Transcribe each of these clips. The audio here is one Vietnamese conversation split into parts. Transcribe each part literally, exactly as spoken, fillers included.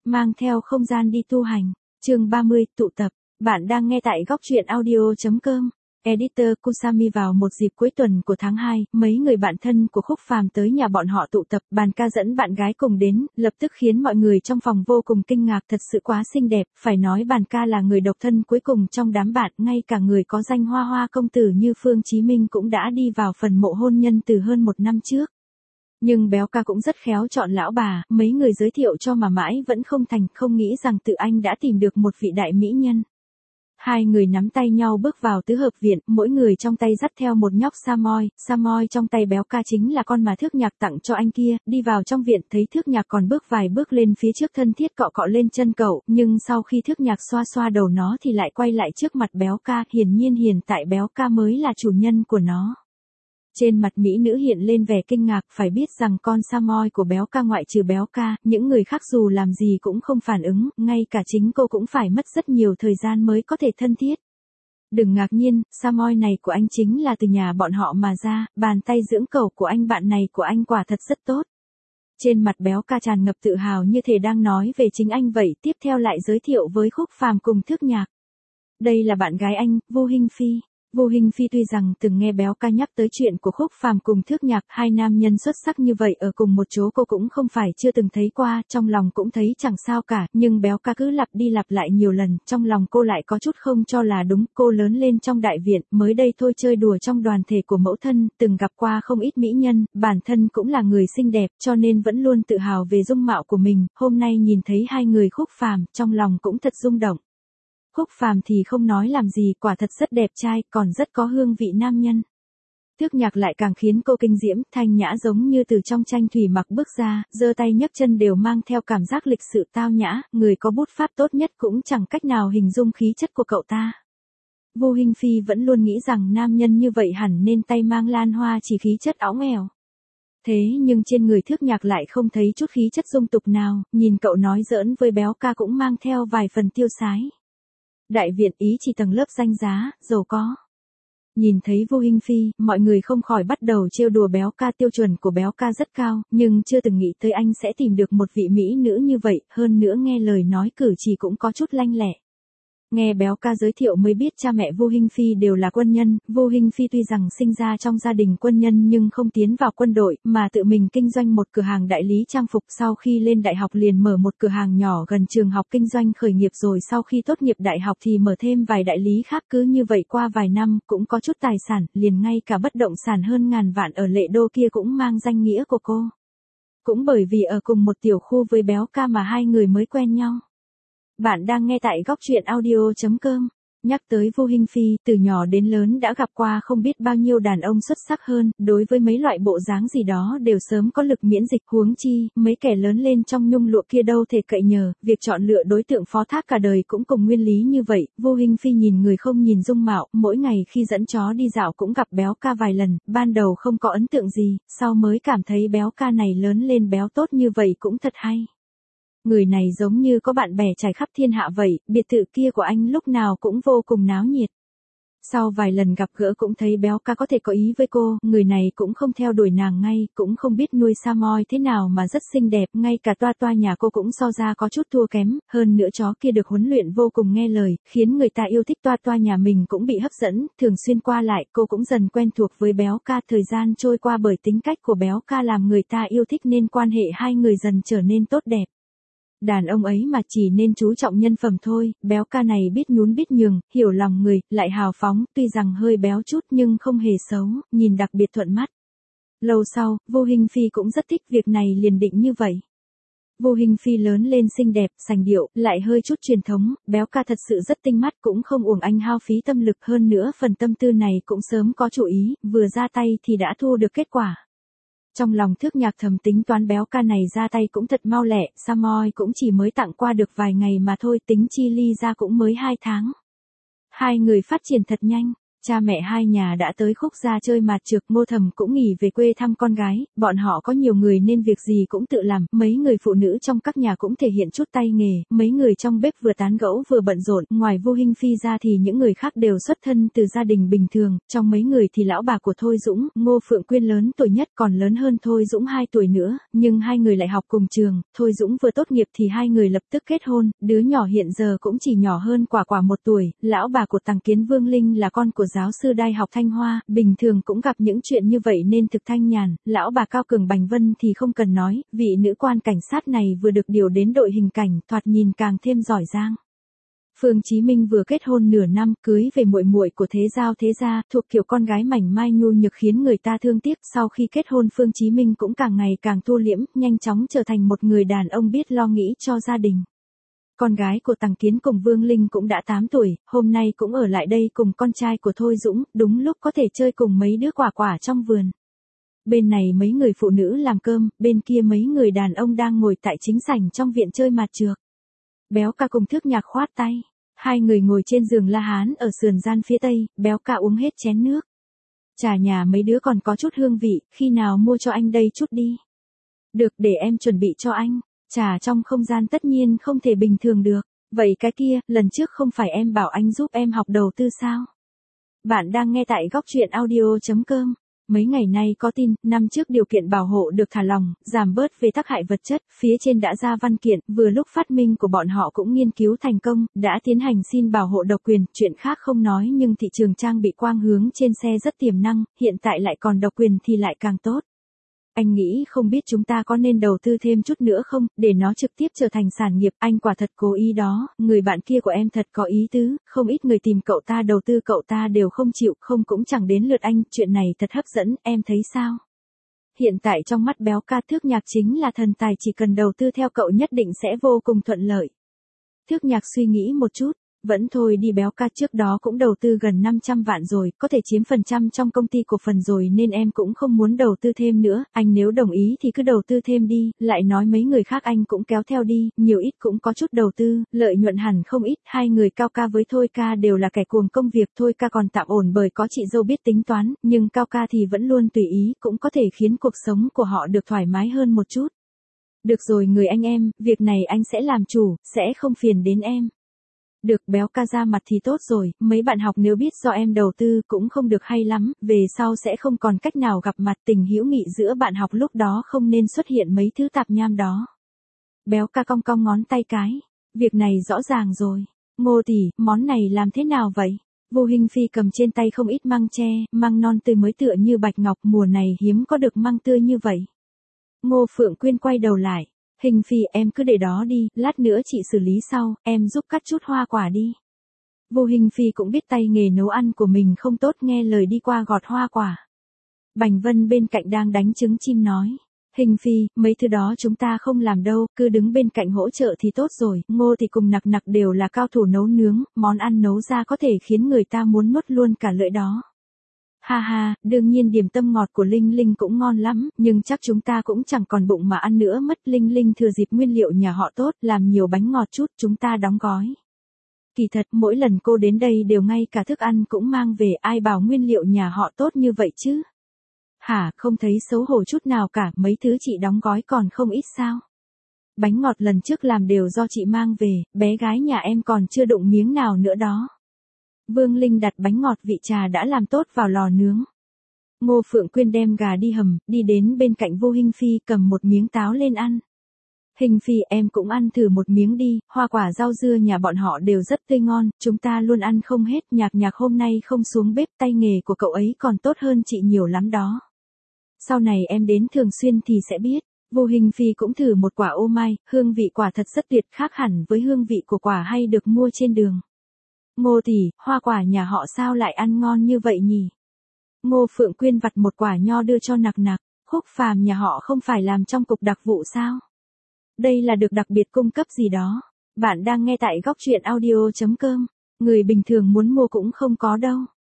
mang theo không gian đi tu hành. Chương ba mươi, tụ tập. Bạn đang nghe tại góc truyện audio chấm com. Editor Kusami. Vào một dịp cuối tuần của tháng hai, mấy người bạn thân của Khúc Phàm tới nhà bọn họ tụ tập, Bàn Ca dẫn bạn gái cùng đến, lập tức khiến mọi người trong phòng vô cùng kinh ngạc, thật sự quá xinh đẹp, phải nói Bàn Ca là người độc thân cuối cùng trong đám bạn, ngay cả người có danh hoa hoa công tử như Phương Chí Minh cũng đã đi vào phần mộ hôn nhân từ hơn một năm trước. Nhưng Béo Ca cũng rất khéo chọn lão bà, mấy người giới thiệu cho mà mãi vẫn không thành, không nghĩ rằng tự anh đã tìm được một vị đại mỹ nhân. Hai người nắm tay nhau bước vào tứ hợp viện, mỗi người trong tay dắt theo một nhóc Samoy, Samoy trong tay Béo Ca chính là con mà Thước Nhạc tặng cho anh kia, đi vào trong viện thấy Thước Nhạc còn bước vài bước lên phía trước thân thiết cọ cọ lên chân cậu, nhưng sau khi Thước Nhạc xoa xoa đầu nó thì lại quay lại trước mặt Béo Ca, hiển nhiên hiện tại Béo Ca mới là chủ nhân của nó. Trên mặt mỹ nữ hiện lên vẻ kinh ngạc, phải biết rằng con Samoy của Béo Ca ngoại trừ Béo Ca, những người khác dù làm gì cũng không phản ứng, ngay cả chính cô cũng phải mất rất nhiều thời gian mới có thể thân thiết. Đừng ngạc nhiên, Samoy này của anh chính là từ nhà bọn họ mà ra, bàn tay dưỡng cẩu của anh bạn này của anh quả thật rất tốt. Trên mặt Béo Ca tràn ngập tự hào như thể đang nói về chính anh vậy, tiếp theo lại giới thiệu với Khúc Phàm cùng Thước Nhạc. Đây là bạn gái anh, Vu Hinh Phi. Vu Hinh Phi tuy rằng từng nghe Béo Ca nhắc tới chuyện của Khúc Phàm cùng Thước Nhạc, hai nam nhân xuất sắc như vậy ở cùng một chỗ cô cũng không phải chưa từng thấy qua, trong lòng cũng thấy chẳng sao cả, nhưng Béo Ca cứ lặp đi lặp lại nhiều lần, trong lòng cô lại có chút không cho là đúng. Cô lớn lên trong đại viện, mới đây thôi chơi đùa trong đoàn thể của mẫu thân, từng gặp qua không ít mỹ nhân, bản thân cũng là người xinh đẹp, cho nên vẫn luôn tự hào về dung mạo của mình, hôm nay nhìn thấy hai người Khúc Phàm, trong lòng cũng thật rung động. Khúc Phàm thì không nói làm gì, quả thật rất đẹp trai, còn rất có hương vị nam nhân. Thước Nhạc lại càng khiến cô kinh diễm, thanh nhã giống như từ trong tranh thủy mặc bước ra, giơ tay nhấc chân đều mang theo cảm giác lịch sự tao nhã, người có bút pháp tốt nhất cũng chẳng cách nào hình dung khí chất của cậu ta. Vu Hinh Phi vẫn luôn nghĩ rằng nam nhân như vậy hẳn nên tay mang lan hoa chỉ khí chất óng ẻo. Thế nhưng trên người Thước Nhạc lại không thấy chút khí chất dung tục nào, nhìn cậu nói giỡn với Béo Ca cũng mang theo vài phần tiêu sái. Đại viện ý chỉ tầng lớp danh giá, giàu có. Nhìn thấy Vu Hinh Phi, mọi người không khỏi bắt đầu trêu đùa Béo Ca. Tiêu chuẩn của Béo Ca rất cao, nhưng chưa từng nghĩ tới anh sẽ tìm được một vị mỹ nữ như vậy, hơn nữa nghe lời nói cử chỉ cũng có chút lanh lẹ. Nghe Béo Ca giới thiệu mới biết cha mẹ Vu Hinh Phi đều là quân nhân, Vu Hinh Phi tuy rằng sinh ra trong gia đình quân nhân nhưng không tiến vào quân đội, mà tự mình kinh doanh một cửa hàng đại lý trang phục, sau khi lên đại học liền mở một cửa hàng nhỏ gần trường học kinh doanh khởi nghiệp, rồi sau khi tốt nghiệp đại học thì mở thêm vài đại lý khác, cứ như vậy qua vài năm, cũng có chút tài sản, liền ngay cả bất động sản hơn ngàn vạn ở Lệ Đô kia cũng mang danh nghĩa của cô. Cũng bởi vì ở cùng một tiểu khu với Béo Ca mà hai người mới quen nhau. Bạn đang nghe tại góc truyện audio chấm com. Nhắc tới Vu Hinh Phi, từ nhỏ đến lớn đã gặp qua không biết bao nhiêu đàn ông xuất sắc hơn, đối với mấy loại bộ dáng gì đó đều sớm có lực miễn dịch, huống chi, mấy kẻ lớn lên trong nhung lụa kia đâu thể cậy nhờ, việc chọn lựa đối tượng phó thác cả đời cũng cùng nguyên lý như vậy. Vu Hinh Phi nhìn người không nhìn dung mạo, mỗi ngày khi dẫn chó đi dạo cũng gặp Béo Ca vài lần, ban đầu không có ấn tượng gì, sau mới cảm thấy Béo Ca này lớn lên béo tốt như vậy cũng thật hay. Người này giống như có bạn bè trải khắp thiên hạ vậy, biệt thự kia của anh lúc nào cũng vô cùng náo nhiệt. Sau vài lần gặp gỡ cũng thấy Béo Ca có thể có ý với cô, người này cũng không theo đuổi nàng ngay, cũng không biết nuôi Samoy thế nào mà rất xinh đẹp, ngay cả toa toa nhà cô cũng so ra có chút thua kém, hơn nữa chó kia được huấn luyện vô cùng nghe lời, khiến người ta yêu thích. Toa toa nhà mình cũng bị hấp dẫn, thường xuyên qua lại, cô cũng dần quen thuộc với Béo Ca, thời gian trôi qua bởi tính cách của Béo Ca làm người ta yêu thích nên quan hệ hai người dần trở nên tốt đẹp. Đàn ông ấy mà chỉ nên chú trọng nhân phẩm thôi, Béo Ca này biết nhún biết nhường, hiểu lòng người, lại hào phóng, tuy rằng hơi béo chút nhưng không hề xấu, nhìn đặc biệt thuận mắt. Lâu sau, Vu Hinh Phi cũng rất thích việc này liền định như vậy. Vu Hinh Phi lớn lên xinh đẹp, sành điệu, lại hơi chút truyền thống, Béo Ca thật sự rất tinh mắt, cũng không uổng anh hao phí tâm lực, hơn nữa phần tâm tư này cũng sớm có chủ ý, vừa ra tay thì đã thu được kết quả. Trong lòng Thước Nhạc thầm tính toán Béo Ca này ra tay cũng thật mau lẹ, Samoy cũng chỉ mới tặng qua được vài ngày mà thôi, tính chi ly ra cũng mới hai tháng. Hai người phát triển thật nhanh. Cha mẹ hai nhà đã tới Khúc Gia chơi mạt trược, Ngô Thầm cũng nghỉ về quê thăm con gái, bọn họ có nhiều người nên việc gì cũng tự làm, mấy người phụ nữ trong các nhà cũng thể hiện chút tay nghề, mấy người trong bếp vừa tán gẫu vừa bận rộn, ngoài Vu Hinh Phi ra thì những người khác đều xuất thân từ gia đình bình thường, trong mấy người thì lão bà của Thôi Dũng, Ngô Phượng Quyên lớn tuổi nhất, còn lớn hơn Thôi Dũng hai tuổi nữa, nhưng hai người lại học cùng trường, Thôi Dũng vừa tốt nghiệp thì hai người lập tức kết hôn, đứa nhỏ hiện giờ cũng chỉ nhỏ hơn Quả Quả một tuổi, lão bà của Tằng Kiến Vương Linh là con của giáo sư Đại học Thanh Hoa, bình thường cũng gặp những chuyện như vậy nên thực thanh nhàn, lão bà Cao Cường Bành Vân thì không cần nói, vị nữ quan cảnh sát này vừa được điều đến đội hình cảnh, thoạt nhìn càng thêm giỏi giang. Phương Chí Minh vừa kết hôn nửa năm, cưới về muội muội của Thế Giao Thế Gia, thuộc kiểu con gái mảnh mai nhu nhược khiến người ta thương tiếc, sau khi kết hôn Phương Chí Minh cũng càng ngày càng thu liễm, nhanh chóng trở thành một người đàn ông biết lo nghĩ cho gia đình. Con gái của Tằng Kiến cùng Vương Linh cũng đã tám tuổi, hôm nay cũng ở lại đây cùng con trai của Thôi Dũng, đúng lúc có thể chơi cùng mấy đứa Quả Quả trong vườn. Bên này mấy người phụ nữ làm cơm, bên kia mấy người đàn ông đang ngồi tại chính sảnh trong viện chơi mạt trược. Béo Ca cùng Thước Nhạc khoát tay, hai người ngồi trên giường La Hán ở sườn gian phía tây, Béo Ca uống hết chén nước. Trà nhà mấy đứa còn có chút hương vị, khi nào mua cho anh đây chút đi. Được, để em chuẩn bị cho anh. Trà trong không gian tất nhiên không thể bình thường được. Vậy cái kia, lần trước không phải em bảo anh giúp em học đầu tư sao? Bạn đang nghe tại góc truyện audio chấm com. Mấy ngày nay có tin, năm trước điều kiện bảo hộ được thả lỏng, giảm bớt về tác hại vật chất, phía trên đã ra văn kiện, vừa lúc phát minh của bọn họ cũng nghiên cứu thành công, đã tiến hành xin bảo hộ độc quyền, chuyện khác không nói nhưng thị trường trang bị quang hướng trên xe rất tiềm năng, hiện tại lại còn độc quyền thì lại càng tốt. Anh nghĩ không biết chúng ta có nên đầu tư thêm chút nữa không, để nó trực tiếp trở thành sản nghiệp, anh quả thật cố ý đó, người bạn kia của em thật có ý tứ, không ít người tìm cậu ta đầu tư cậu ta đều không chịu, không cũng chẳng đến lượt anh, chuyện này thật hấp dẫn, em thấy sao? Hiện tại trong mắt Béo Ca, Thước Nhạc chính là thần tài, chỉ cần đầu tư theo cậu nhất định sẽ vô cùng thuận lợi. Thước Nhạc suy nghĩ một chút. Vẫn thôi đi, Béo Ca trước đó cũng đầu tư gần năm trăm vạn rồi, có thể chiếm phần trăm trong công ty cổ phần rồi nên em cũng không muốn đầu tư thêm nữa, anh nếu đồng ý thì cứ đầu tư thêm đi, lại nói mấy người khác anh cũng kéo theo đi, nhiều ít cũng có chút đầu tư, lợi nhuận hẳn không ít, hai người Cao Ca với Thôi Ca đều là kẻ cuồng công việc, Thôi Ca còn tạm ổn bởi có chị dâu biết tính toán, nhưng Cao Ca thì vẫn luôn tùy ý, cũng có thể khiến cuộc sống của họ được thoải mái hơn một chút. Được rồi người anh em, việc này anh sẽ làm chủ, sẽ không phiền đến em. Được, Béo Ca ra mặt thì tốt rồi, mấy bạn học nếu biết do em đầu tư cũng không được hay lắm, về sau sẽ không còn cách nào gặp mặt, tình hữu nghị giữa bạn học lúc đó không nên xuất hiện mấy thứ tạp nham đó. Béo Ca cong cong ngón tay cái, việc này rõ ràng rồi. Ngô tỷ, món này làm thế nào vậy? Vu Hinh Phi cầm trên tay không ít măng tre, măng non tươi mới tựa như bạch ngọc, mùa này hiếm có được măng tươi như vậy. Ngô Phượng Quyên quay đầu lại. Hình Phi, em cứ để đó đi, lát nữa chị xử lý sau, em giúp cắt chút hoa quả đi. Vu Hinh Phi cũng biết tay nghề nấu ăn của mình không tốt, nghe lời đi qua gọt hoa quả. Bành Vân bên cạnh đang đánh trứng chim nói. Hình Phi, mấy thứ đó chúng ta không làm đâu, cứ đứng bên cạnh hỗ trợ thì tốt rồi, Ngô thì cùng Nặc Nặc đều là cao thủ nấu nướng, món ăn nấu ra có thể khiến người ta muốn nuốt luôn cả lưỡi đó. Ha ha, đương nhiên điểm tâm ngọt của Linh Linh cũng ngon lắm, nhưng chắc chúng ta cũng chẳng còn bụng mà ăn nữa mất. Linh Linh thừa dịp nguyên liệu nhà họ tốt, làm nhiều bánh ngọt chút, chúng ta đóng gói. Kỳ thật, mỗi lần cô đến đây đều ngay cả thức ăn cũng mang về, ai bảo nguyên liệu nhà họ tốt như vậy chứ? Hả, không thấy xấu hổ chút nào cả, mấy thứ chị đóng gói còn không ít sao? Bánh ngọt lần trước làm đều do chị mang về, bé gái nhà em còn chưa đụng miếng nào nữa đó. Vương Linh đặt bánh ngọt vị trà đã làm tốt vào lò nướng. Ngô Phượng Quyên đem gà đi hầm, đi đến bên cạnh Vu Hinh Phi cầm một miếng táo lên ăn. Hình Phi, em cũng ăn thử một miếng đi, hoa quả rau dưa nhà bọn họ đều rất tươi ngon, chúng ta luôn ăn không hết. Nhạc Nhạc hôm nay không xuống bếp, tay nghề của cậu ấy còn tốt hơn chị nhiều lắm đó. Sau này em đến thường xuyên thì sẽ biết. Vu Hinh Phi cũng thử một quả ô mai, hương vị quả thật rất tuyệt, khác hẳn với hương vị của quả hay được mua trên đường. Ngô tỷ, hoa quả nhà họ sao lại ăn ngon như vậy nhỉ? Ngô Phượng Quyên vặt một quả nho đưa cho Nặc Nặc, Khúc Phàm nhà họ không phải làm trong cục đặc vụ sao? Đây là được đặc biệt cung cấp gì đó. Bạn đang nghe tại góc truyện audio chấm com, người bình thường muốn mua cũng không có đâu.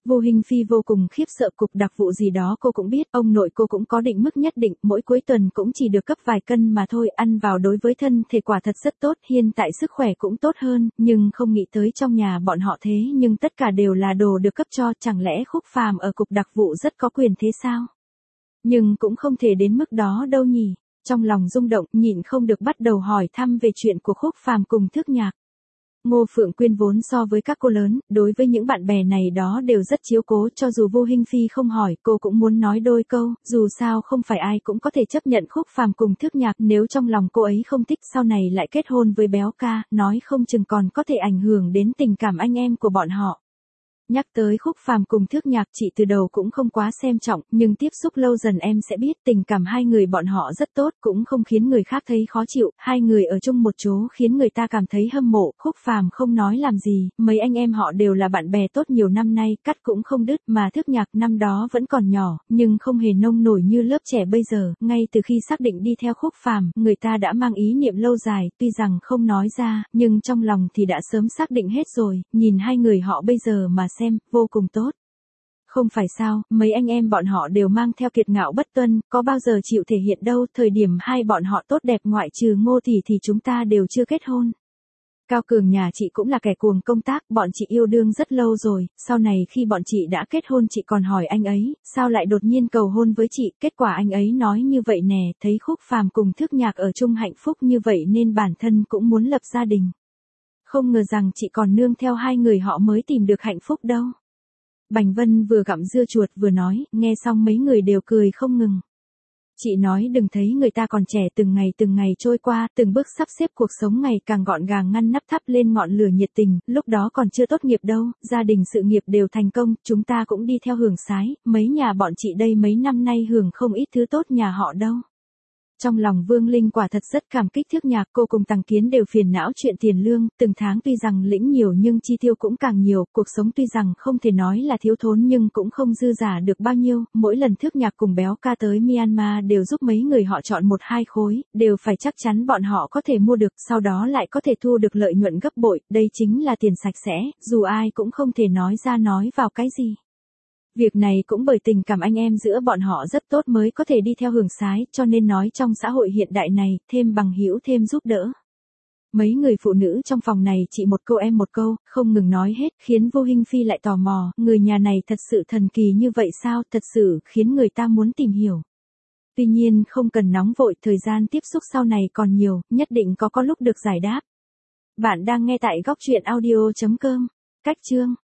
Vô Hình Phi vô cùng khiếp sợ, cục đặc vụ gì đó cô cũng biết, ông nội cô cũng có định mức nhất định, mỗi cuối tuần cũng chỉ được cấp vài cân mà thôi, ăn vào đối với thân thể quả thật rất tốt, hiện tại sức khỏe cũng tốt hơn, nhưng không nghĩ tới trong nhà bọn họ thế nhưng tất cả đều là đồ được cấp cho, chẳng lẽ Khúc Phàm ở cục đặc vụ rất có quyền thế sao? Nhưng cũng không thể đến mức đó đâu nhỉ. Trong lòng rung động, nhịn không được bắt đầu hỏi thăm về chuyện của Khúc Phàm cùng Thước Nhạc. Ngô Phượng Quyên vốn so với các cô lớn, đối với những bạn bè này đó đều rất chiếu cố, cho dù Vô Hình Phi không hỏi, cô cũng muốn nói đôi câu, dù sao không phải ai cũng có thể chấp nhận Khúc Phàm cùng Thước Nhạc, nếu trong lòng cô ấy không thích sau này lại kết hôn với Béo Ca, nói không chừng còn có thể ảnh hưởng đến tình cảm anh em của bọn họ. Nhắc tới Khúc Phàm cùng Thước Nhạc, chị từ đầu cũng không quá xem trọng, nhưng tiếp xúc lâu dần em sẽ biết tình cảm hai người bọn họ rất tốt, cũng không khiến người khác thấy khó chịu, hai người ở chung một chỗ khiến người ta cảm thấy hâm mộ. Khúc Phàm không nói làm gì, mấy anh em họ đều là bạn bè tốt nhiều năm nay, cắt cũng không đứt, mà Thước Nhạc năm đó vẫn còn nhỏ, nhưng không hề nông nổi như lớp trẻ bây giờ, ngay từ khi xác định đi theo Khúc Phàm, người ta đã mang ý niệm lâu dài, tuy rằng không nói ra, nhưng trong lòng thì đã sớm xác định hết rồi, nhìn hai người họ bây giờ mà xem, vô cùng tốt. Không phải sao, mấy anh em bọn họ đều mang theo kiệt ngạo bất tuân, có bao giờ chịu thể hiện đâu, thời điểm hai bọn họ tốt đẹp ngoại trừ Ngô Tỷ thì chúng ta đều chưa kết hôn. Cao Cường nhà chị cũng là kẻ cuồng công tác, bọn chị yêu đương rất lâu rồi, sau này khi bọn chị đã kết hôn chị còn hỏi anh ấy, sao lại đột nhiên cầu hôn với chị, kết quả anh ấy nói như vậy nè, thấy Khúc Phàm cùng Thước Nhạc ở chung hạnh phúc như vậy nên bản thân cũng muốn lập gia đình. Không ngờ rằng chị còn nương theo hai người họ mới tìm được hạnh phúc đâu. Bành Vân vừa gặm dưa chuột vừa nói, nghe xong mấy người đều cười không ngừng. Chị nói đừng thấy người ta còn trẻ, từng ngày từng ngày trôi qua, từng bước sắp xếp cuộc sống ngày càng gọn gàng ngăn nắp thắp lên ngọn lửa nhiệt tình, lúc đó còn chưa tốt nghiệp đâu, gia đình sự nghiệp đều thành công, chúng ta cũng đi theo hưởng sái, mấy nhà bọn chị đây mấy năm nay hưởng không ít thứ tốt nhà họ đâu. Trong lòng Vương Linh quả thật rất cảm kích Thước Nhạc, cô cùng Tằng Kiến đều phiền não chuyện tiền lương, từng tháng tuy rằng lĩnh nhiều nhưng chi tiêu cũng càng nhiều, cuộc sống tuy rằng không thể nói là thiếu thốn nhưng cũng không dư giả được bao nhiêu, mỗi lần Thước Nhạc cùng Béo Ca tới Myanmar đều giúp mấy người họ chọn một hai khối, đều phải chắc chắn bọn họ có thể mua được, sau đó lại có thể thu được lợi nhuận gấp bội, đây chính là tiền sạch sẽ, dù ai cũng không thể nói ra nói vào cái gì. Việc này cũng bởi tình cảm anh em giữa bọn họ rất tốt mới có thể đi theo hưởng sái, cho nên nói trong xã hội hiện đại này, thêm bằng hữu thêm giúp đỡ. Mấy người phụ nữ trong phòng này chị một câu em một câu, không ngừng nói hết, khiến Vô Hình Phi lại tò mò, người nhà này thật sự thần kỳ như vậy sao, thật sự khiến người ta muốn tìm hiểu. Tuy nhiên không cần nóng vội, thời gian tiếp xúc sau này còn nhiều, nhất định có có lúc được giải đáp. Bạn đang nghe tại góc truyện audio chấm com. Cách chương